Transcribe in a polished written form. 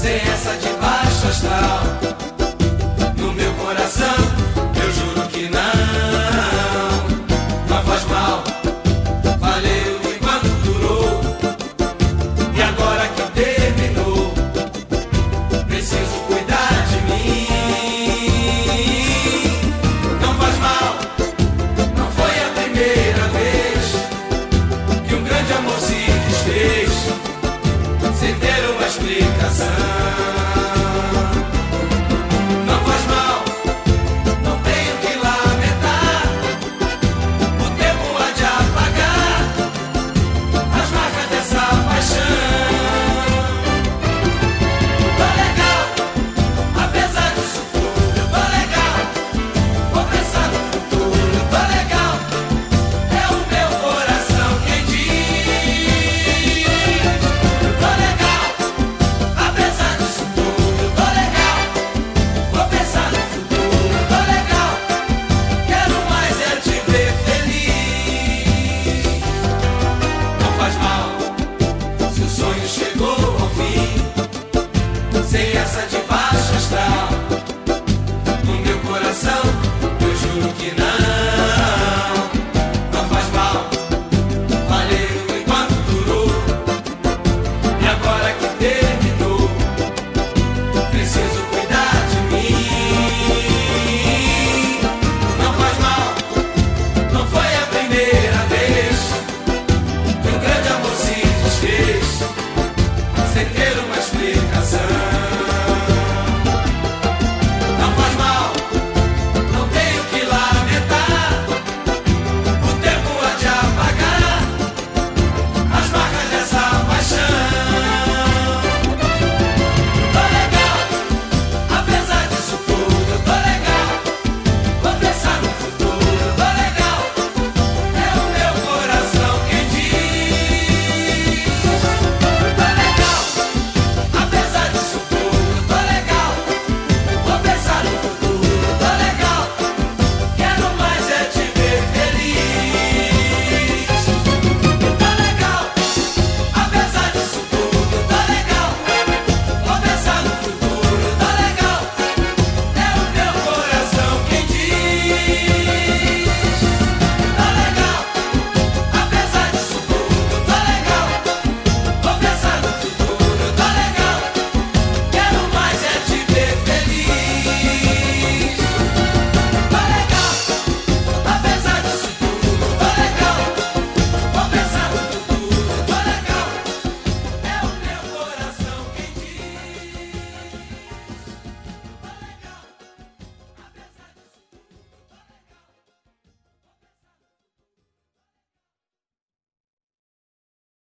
sem essa de baixo astral. No meu coração, eu juro que não faz mal. Valeu enquanto durou, e agora que terminou, preciso cuidar de mim. Não faz mal, não foi a primeira vez que um grande amor se desfez sem ter uma explicação. Não faz mal, não tenho que lamentar. O tempo há de apagar as marcas dessa paixão. Tô legal, apesar disso tudo. Tô legal, vou pensar no futuro. Tô legal, é o meu coração quem diz. Tô legal, apesar disso tudo. Tô legal, vou pensar no futuro. Tô legal, quero mais é te ver feliz. Não faz mal se o sonho chegou ao fim, sem essa de baixo astral. No meu coração, eu juro que não faz mal. Valeu enquanto durou, e agora que terminou, preciso cuidar de mim. Não faz mal, não foi a primeira vez que um grande amor se desfez sem ter uma explicação.